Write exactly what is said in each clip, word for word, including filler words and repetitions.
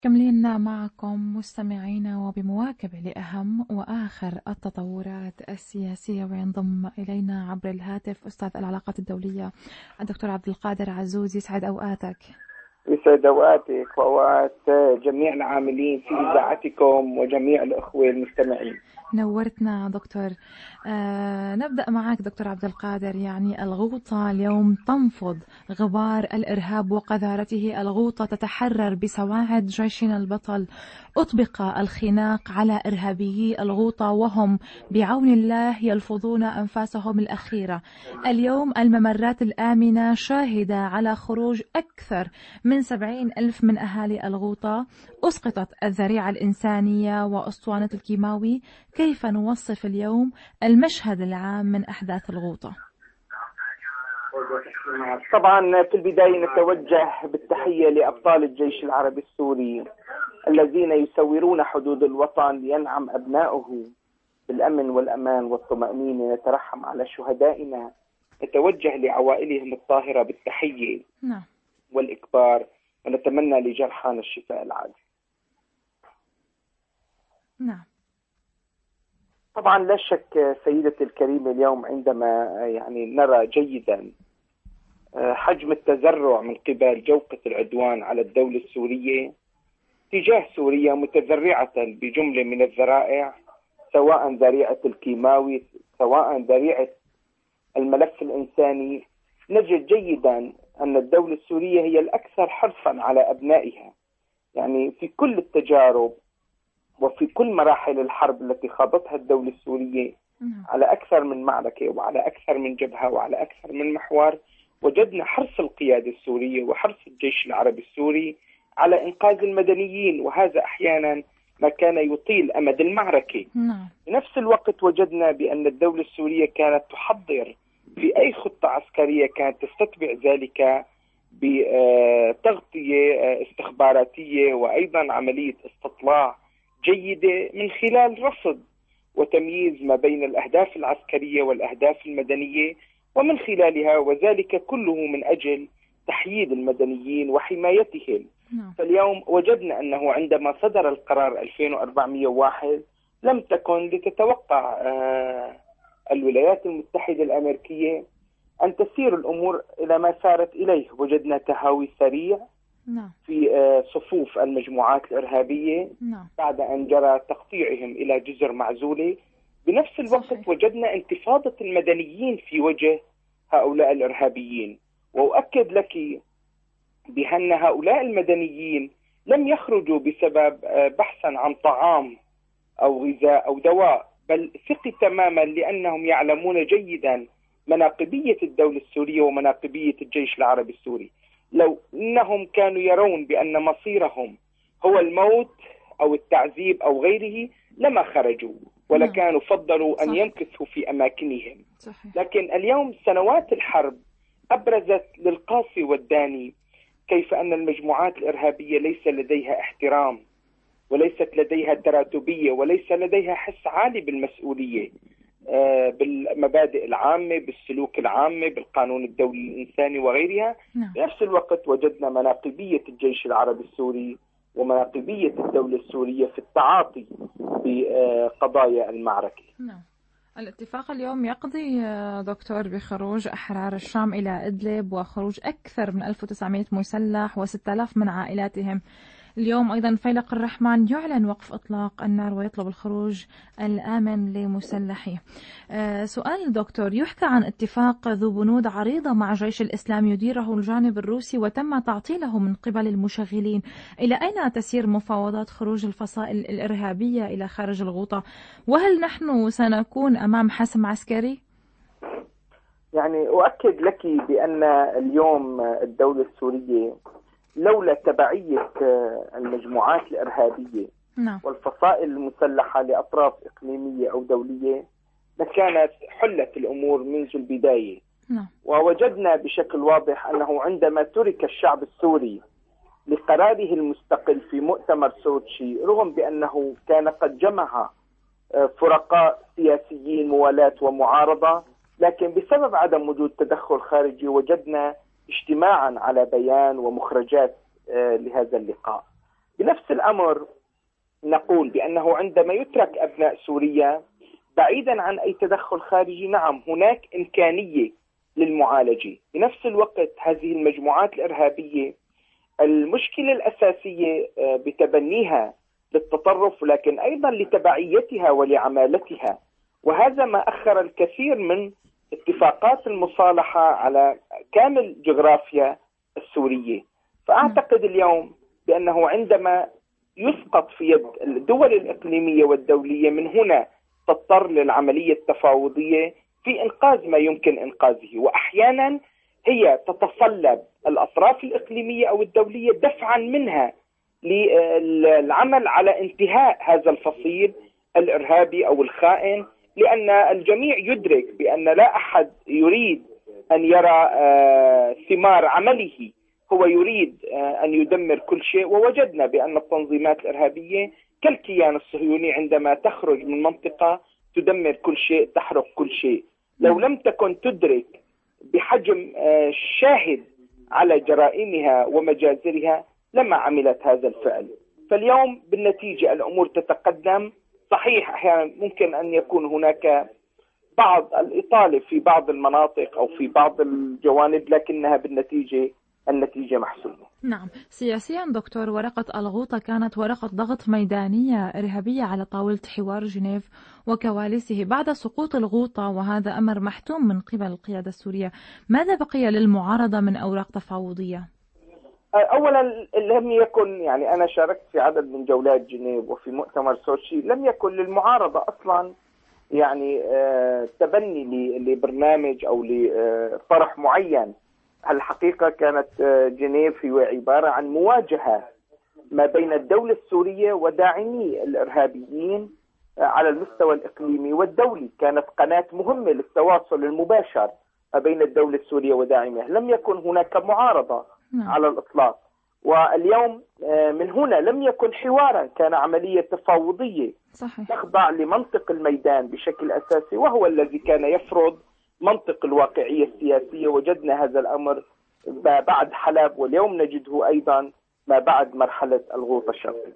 مكملين معكم مستمعينا وبمواكبة لأهم وآخر التطورات السياسية، وينضم إلينا عبر الهاتف أستاذ العلاقات الدولية الدكتور عبد القادر عزوز. يسعد أوقاتك. يسعد أوقاتك وأوقات جميع العاملين في إذاعتكم وجميع الأخوة المستمعين. نورتنا دكتور. آه نبدأ معك دكتور عبد القادر. يعني الغوطة اليوم تنفض غبار الإرهاب وقذارته، الغوطة تتحرر بسواعد جيشنا البطل. أطبق الخناق على إرهابيي الغوطة وهم بعون الله يلفظون أنفاسهم الأخيرة. اليوم الممرات الآمنة شاهدة على خروج أكثر من سبعين ألف من أهالي الغوطة. أسقطت الذريعة الإنسانية وأسطوانة الكيماوي. كيف نوصف اليوم المشهد العام من أحداث الغوطة؟ طبعا في البداية نتوجه بالتحية لأبطال الجيش العربي السوري الذين يسورون حدود الوطن لينعم أبناؤه بالأمن والأمان والطمأنينة. نترحم على شهدائنا، نتوجه لعوائلهم الطاهرة بالتحية نعم. والإكبار، ونتمنى لجرحانا الشفاء العاجل. نعم. طبعا لا شك سيدتي الكريمة، اليوم عندما يعني نرى جيدا حجم التذرع من قبل جوقة العدوان على الدولة السورية تجاه سوريا متذرعة بجملة من الذرائع، سواء ذريعة الكيماوي سواء ذريعة الملف الإنساني، نجد جيدا أن الدولة السورية هي الأكثر حرصا على أبنائها. يعني في كل التجارب وفي كل مراحل الحرب التي خاضتها الدولة السورية على أكثر من معركة وعلى أكثر من جبهة وعلى أكثر من محور، وجدنا حرص القيادة السورية وحرص الجيش العربي السوري على إنقاذ المدنيين، وهذا أحيانا ما كان يطيل أمد المعركة. في نفس الوقت وجدنا بأن الدولة السورية كانت تحضر في أي خطة عسكرية كانت تستتبع ذلك بتغطية استخباراتية وأيضا عملية استطلاع جيدة من خلال رصد وتمييز ما بين الأهداف العسكرية والأهداف المدنية، ومن خلالها وذلك كله من أجل تحييد المدنيين وحمايتهم. فاليوم وجدنا أنه عندما صدر القرار ألفين وأربعمئة وواحد لم تكن لتتوقع آه الولايات المتحدة الأمريكية أن تسير الأمور إلى ما سارت إليه. وجدنا تهاوي سريع في صفوف المجموعات الإرهابية بعد أن جرى تقطيعهم إلى جزر معزولة. بنفس الوقت وجدنا انتفاضة المدنيين في وجه هؤلاء الإرهابيين، وأؤكد لك بأن هؤلاء المدنيين لم يخرجوا بسبب بحثا عن طعام أو غذاء أو دواء، بل ثق تماما لأنهم يعلمون جيدا مناقبية الدولة السورية ومناقبية الجيش العربي السوري. لو أنهم كانوا يرون بأن مصيرهم هو الموت أو التعذيب أو غيره لما خرجوا، ولا كانوا فضلوا أن يمكثوا في أماكنهم. لكن اليوم سنوات الحرب أبرزت للقاصي والداني كيف أن المجموعات الإرهابية ليس لديها احترام وليست لديها تراتبية وليس لديها حس عالي بالمسؤولية بالمبادئ العامة، بالسلوك العامة، بالقانون الدولي الإنساني وغيرها. بنفس الوقت وجدنا مناقبية الجيش العربي السوري ومناقبية الدولة السورية في التعاطي بقضايا المعركة. نعم. الاتفاق اليوم يقضي دكتور بخروج أحرار الشام إلى إدلب وخروج أكثر من ألف وتسعمئة مسلح وستة آلاف من عائلاتهم. اليوم أيضا فيلق الرحمن يعلن وقف إطلاق النار ويطلب الخروج الآمن لمسلحيه. أه سؤال دكتور، يحكى عن اتفاق ذو بنود عريضة مع جيش الإسلام يديره الجانب الروسي وتم تعطيله من قبل المشغلين. إلى أين تسير مفاوضات خروج الفصائل الإرهابية إلى خارج الغوطة؟ وهل نحن سنكون أمام حسم عسكري؟ يعني أؤكد لك بأن اليوم الدولة السورية لولا تبعية المجموعات الإرهابية نعم. والفصائل المسلحة لأطراف إقليمية أو دولية لكانت حلت الأمور منذ البداية. نعم. ووجدنا بشكل واضح أنه عندما ترك الشعب السوري لقراره المستقل في مؤتمر سوتشي، رغم بأنه كان قد جمع فرقاء سياسيين موالاة ومعارضة، لكن بسبب عدم وجود تدخل خارجي وجدنا اجتماعا على بيان ومخرجات لهذا اللقاء. بنفس الأمر نقول بأنه عندما يترك أبناء سوريا بعيدا عن أي تدخل خارجي، نعم هناك إمكانية للمعالجة. بنفس الوقت هذه المجموعات الإرهابية المشكلة الأساسية بتبنيها للتطرف، لكن أيضا لتبعيتها ولعمالتها، وهذا ما أخر الكثير من اتفاقات المصالحة على كامل جغرافيا السورية. فأعتقد اليوم بأنه عندما يسقط في يد الدول الإقليمية والدولية، من هنا تضطر للعملية التفاوضية في إنقاذ ما يمكن إنقاذه، وأحيانا هي تتصلب الأطراف الإقليمية أو الدولية دفعا منها للعمل على انتهاء هذا الفصيل الإرهابي أو الخائن، لأن الجميع يدرك بأن لا أحد يريد أن يرى ثمار عمله، هو يريد أن يدمر كل شيء. ووجدنا بأن التنظيمات الإرهابية كالكيان الصهيوني عندما تخرج من منطقة تدمر كل شيء، تحرق كل شيء. لو لم تكن تدرك بحجم شاهد على جرائمها ومجازرها لما عملت هذا الفعل. فاليوم بالنتيجة الأمور تتقدم. صحيح أحيانا ممكن أن يكون هناك بعض الإطالة في بعض المناطق أو في بعض الجوانب، لكنها بالنتيجة النتيجة محسومة. نعم، سياسيا دكتور، ورقة الغوطة كانت ورقة ضغط ميدانية إرهابية على طاولة حوار جنيف وكواليسه بعد سقوط الغوطة، وهذا أمر محتوم من قبل القيادة السورية. ماذا بقي للمعارضة من أوراق تفاوضية؟ أولا لم يكن، يعني أنا شاركت في عدد من جولات جنيف وفي مؤتمر سوتشي، لم يكن للمعارضة أصلا يعني تبني لبرنامج أو لطرح معين. الحقيقة كانت جنيف هي عبارة عن مواجهة ما بين الدولة السورية وداعمي الإرهابيين على المستوى الإقليمي والدولي. كانت قناة مهمة للتواصل المباشر ما بين الدولة السورية وداعمها. لم يكن هناك معارضة على الإطلاق. واليوم من هنا لم يكن حوارا، كان عملية تفاوضية صحيح. تخضع لمنطق الميدان بشكل أساسي، وهو الذي كان يفرض منطق الواقعية السياسية. وجدنا هذا الأمر ما بعد حلب، واليوم نجده أيضا ما بعد مرحلة الغوطة الشرقية.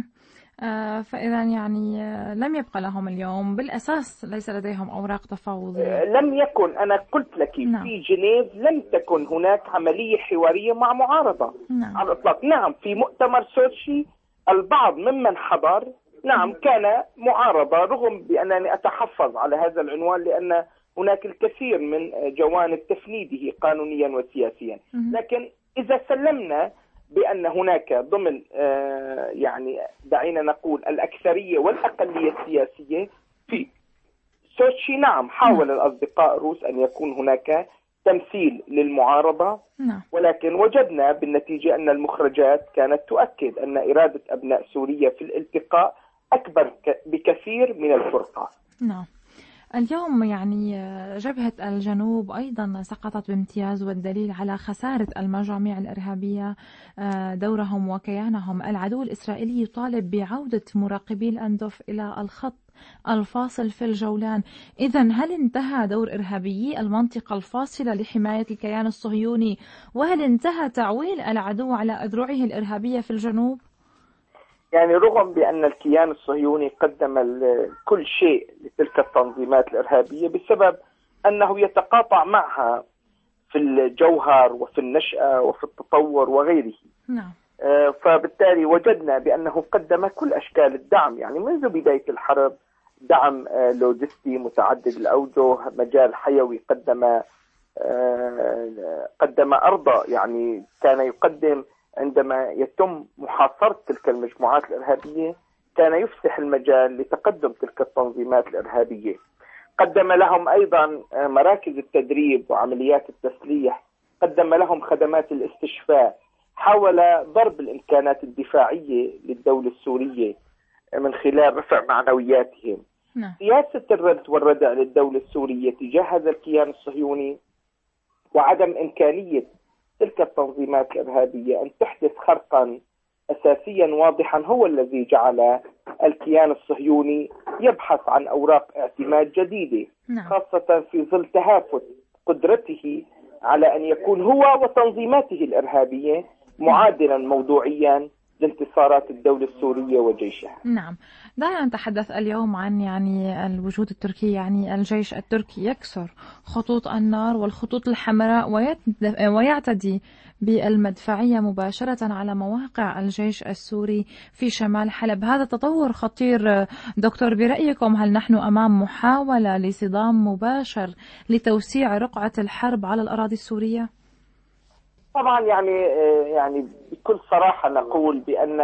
آه فإذا يعني لم يبقى لهم اليوم بالأساس، ليس لديهم أوراق تفاوضية. لم يكن، أنا قلت لك نعم. في جنيف لم تكن هناك عملية حوارية مع معارضة نعم. على الإطلاق. نعم في مؤتمر سوتشي البعض ممن حضر نعم كان معارضة، رغم بأنني أتحفظ على هذا العنوان لأن هناك الكثير من جوانب تفنيده قانونيا وسياسيا. لكن إذا سلمنا بأن هناك ضمن آه يعني دعينا نقول الأكثرية والأقلية السياسية في سوتشي، نعم حاول الأصدقاء الروس أن يكون هناك تمثيل للمعارضة، ولكن وجدنا بالنتيجة أن المخرجات كانت تؤكد أن إرادة أبناء سوريا في الالتقاء أكبر بكثير من الفرقة. نعم. اليوم يعني جبهة الجنوب أيضا سقطت بامتياز، والدليل على خسارة المجاميع الإرهابية دورهم وكيانهم. العدو الإسرائيلي يطالب بعودة مراقبي الأندوف إلى الخط الفاصل في الجولان. إذن هل انتهى دور إرهابيي المنطقة الفاصلة لحماية الكيان الصهيوني؟ وهل انتهى تعويل العدو على أذرعه الإرهابية في الجنوب؟ يعني رغم بأن الكيان الصهيوني قدم كل شيء لتلك التنظيمات الإرهابية بسبب أنه يتقاطع معها في الجوهر وفي النشأة وفي التطور وغيره. نعم. فبالتالي وجدنا بأنه قدم كل أشكال الدعم، يعني منذ بداية الحرب دعم لوجستي متعدد الأوجه، مجال حيوي، قدم قدم أرض، يعني كان يقدم عندما يتم محاصرة تلك المجموعات الإرهابية كان يفسح المجال لتقدم تلك التنظيمات الإرهابية. قدم لهم أيضا مراكز التدريب وعمليات التسليح، قدم لهم خدمات الاستشفاء، حاول ضرب الإمكانات الدفاعية للدولة السورية من خلال رفع معنوياتهم. نعم. سياسة الرد والردع للدولة السورية تجاه هذا الكيان الصهيوني وعدم إمكانية تلك التنظيمات الإرهابية أن تحدث خرقا أساسيا واضحا هو الذي جعل الكيان الصهيوني يبحث عن أوراق اعتماد جديدة. نعم. خاصة في ظل تهافت قدرته على أن يكون هو وتنظيماته الإرهابية معادلا موضوعيا لانتصارات الدولة السورية وجيشها. نعم، دعنا نتحدث اليوم عن يعني الوجود التركي. يعني الجيش التركي يكسر خطوط النار والخطوط الحمراء ويعتدي بالمدفعية مباشرة على مواقع الجيش السوري في شمال حلب. هذا تطور خطير دكتور، برأيكم هل نحن أمام محاولة لصدام مباشر لتوسيع رقعة الحرب على الأراضي السورية؟ طبعا يعني يعني بكل صراحة نقول بأن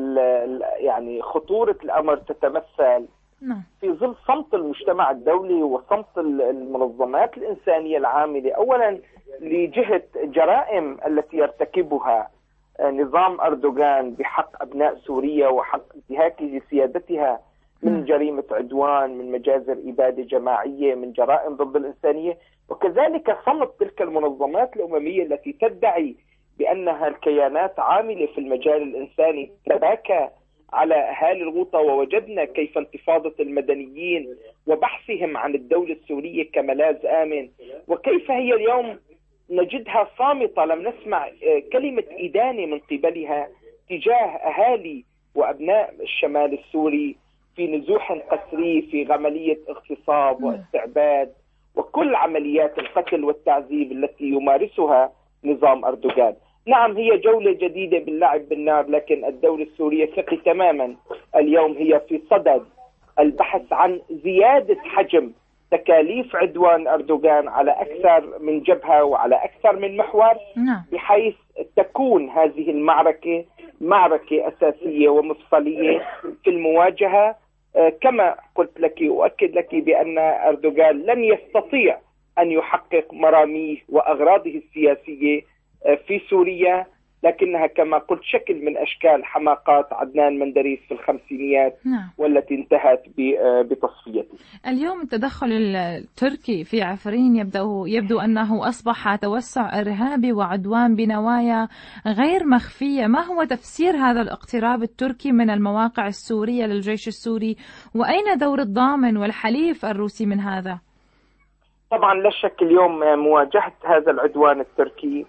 يعني خطورة الأمر تتمثل في ظل صمت المجتمع الدولي وصمت المنظمات الإنسانية العاملة أولا لجهة جرائم التي يرتكبها نظام أردوغان بحق أبناء سوريا وحق انتهاكه لسيادتها من جريمة عدوان، من مجازر إبادة جماعية، من جرائم ضد الإنسانية، وكذلك صمت تلك المنظمات الأممية التي تدعي بأنها الكيانات عاملة في المجال الإنساني تباكى على أهالي الغوطة. ووجدنا كيف انتفاضة المدنيين وبحثهم عن الدولة السورية كملاذ آمن، وكيف هي اليوم نجدها صامتة، لم نسمع كلمة إدانة من قبلها تجاه أهالي وأبناء الشمال السوري في نزوح قسري، في عملية اغتصاب واستعباد وكل عمليات القتل والتعذيب التي يمارسها نظام أردوغان. نعم، هي جولة جديدة باللعب بالنار، لكن الدولة السورية ثقي تماما اليوم هي في صدد البحث عن زيادة حجم تكاليف عدوان أردوغان على أكثر من جبهة وعلى أكثر من محور، بحيث تكون هذه المعركة معركة أساسية ومفصلية في المواجهة. كما قلت لك وأكد لك بأن أردوغان لن يستطيع أن يحقق مراميه وأغراضه السياسية في سوريا، لكنها كما قلت شكل من أشكال حماقات عدنان مندريس في الخمسينيات نعم. والتي انتهت بتصفيته. اليوم التدخل التركي في عفرين يبدو, يبدو أنه أصبح توسع إرهابي وعدوان بنوايا غير مخفية. ما هو تفسير هذا الاقتراب التركي من المواقع السورية للجيش السوري، وأين دور الضامن والحليف الروسي من هذا؟ طبعا لا شك اليوم مواجهة هذا العدوان التركي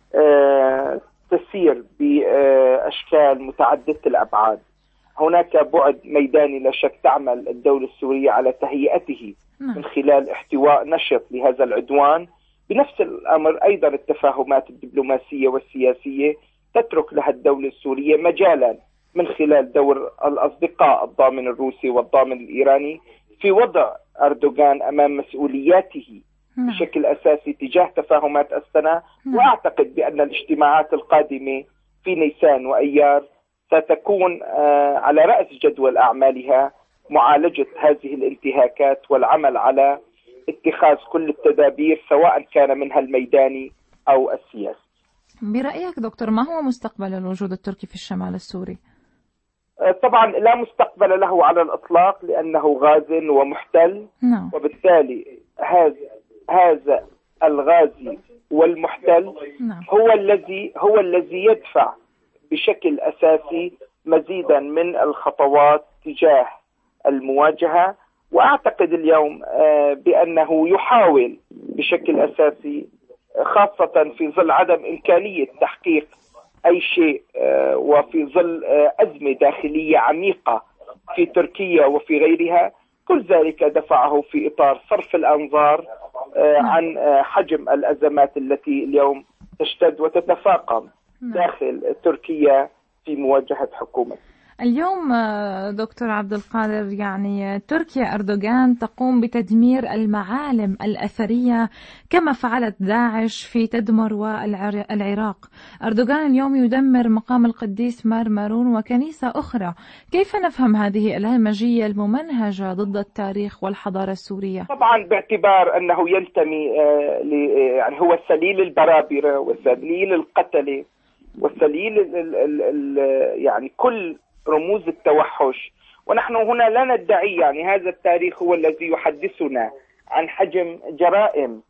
أه تسير بأشكال متعددة الأبعاد. هناك بعد ميداني لا شك تعمل الدولة السورية على تهيئته من خلال احتواء نشط لهذا العدوان. بنفس الأمر أيضا التفاهمات الدبلوماسية والسياسية تترك لها الدولة السورية مجالا من خلال دور الأصدقاء الضامن الروسي والضامن الإيراني في وضع أردوغان أمام مسؤولياته بشكل أساسي تجاه تفاهمات السنة. وأعتقد بأن الاجتماعات القادمة في نيسان وأيار ستكون على رأس جدول أعمالها معالجة هذه الانتهاكات والعمل على اتخاذ كل التدابير سواء كان منها الميداني أو السياسي. برأيك دكتور، ما هو مستقبل الوجود التركي في الشمال السوري؟ طبعا لا مستقبل له على الإطلاق، لأنه غاز ومحتل no. وبالتالي هذا هذا الغازي والمحتل no. هو الذي هو الذي يدفع بشكل أساسي مزيدا من الخطوات تجاه المواجهة. وأعتقد اليوم بأنه يحاول بشكل أساسي، خاصة في ظل عدم إمكانية تحقيق أي شيء وفي ظل أزمة داخلية عميقة في تركيا وفي غيرها، كل ذلك دفعه في إطار صرف الأنظار عن حجم الأزمات التي اليوم تشتد وتتفاقم داخل تركيا في مواجهة حكومة. اليوم دكتور عبد القادر، يعني تركيا أردوغان تقوم بتدمير المعالم الأثرية كما فعلت داعش في تدمر والعراق. أردوغان اليوم يدمر مقام القديس مار مارون وكنيسة أخرى. كيف نفهم هذه الهمجية الممنهجة ضد التاريخ والحضارة السورية؟ طبعا باعتبار أنه ينتمي يعني هو سليل البرابرة وسليل القتلة وسليل ال ال ال يعني كل رموز التوحش. ونحن هنا لا ندعي يعني هذا التاريخ هو الذي يحدثنا عن حجم جرائم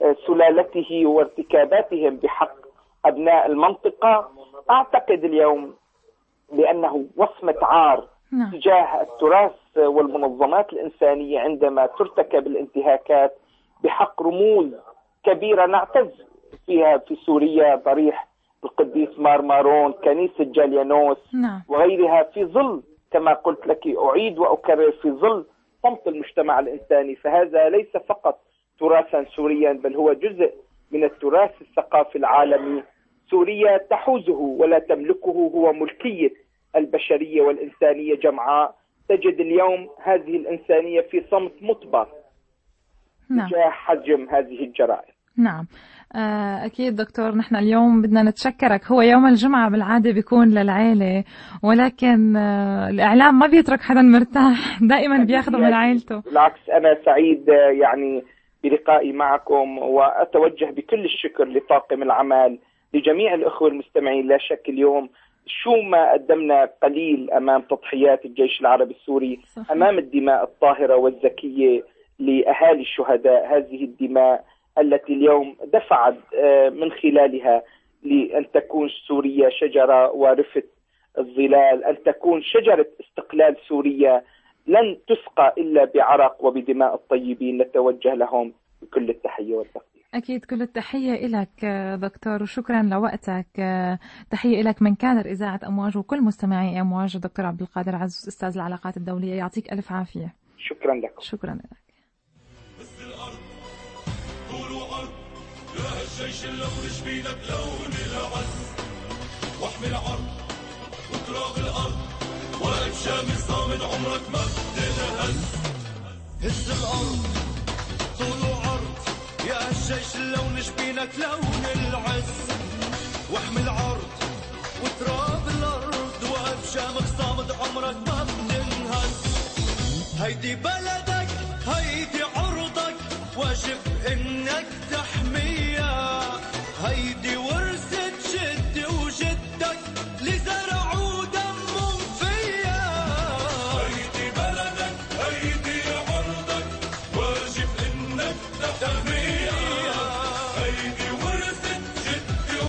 سلالته وارتكاباتهم بحق أبناء المنطقة. أعتقد اليوم بأنه وصمة عار تجاه التراث والمنظمات الإنسانية عندما ترتكب الانتهاكات بحق رموز كبيرة نعتز فيها في سوريا، ضريح القديس مارمارون، كنيسة جاليانوس نعم. وغيرها، في ظل كما قلت لك أعيد وأكرر في ظل صمت المجتمع الإنساني. فهذا ليس فقط تراثا سوريا بل هو جزء من التراث الثقافي العالمي. سوريا تحوزه ولا تملكه، هو ملكية البشرية والإنسانية جمعاء. تجد اليوم هذه الإنسانية في صمت مطبق نعم. تجاه حجم هذه الجرائم. نعم أكيد دكتور، نحن اليوم بدنا نتشكرك. هو يوم الجمعة بالعادة بيكون للعائلة، ولكن الإعلام ما بيترك حدا مرتاح، دائما بياخده من عائلته. بالعكس أنا سعيد يعني بلقائي معكم، وأتوجه بكل الشكر لطاقم العمل، لجميع الأخوة المستمعين. لا شك اليوم شو ما قدمنا قليل أمام تضحيات الجيش العربي السوري، صحيح. أمام الدماء الطاهرة والزكية لأهالي الشهداء، هذه الدماء التي اليوم دفعت من خلالها لأن تكون سوريا شجرة ورفة الظلال، أن تكون شجرة استقلال سوريا لن تسقى إلا بعرق وبدماء الطيبين. نتوجه لهم بكل التحية والتقدير. أكيد كل التحية لك دكتور، وشكرا لوقتك. تحية لك من كادر إذاعة أمواج وكل مستمعي أمواج، دكتور عبد القادر عزوز أستاذ العلاقات الدولية. يعطيك ألف عافية. شكرا لك. شكرا لك. الجيش اللون شبينك لون العز، واحمل عرض وتراب الأرض، واقف شامل صامد عمرك ما بتنهز. هز الأرض طول وعرض، يا الجيش اللون شبينك لون العز، واحمل عرض وتراب الأرض، واقف شامل صامد عمرك ما بتنهز. هيدي بلد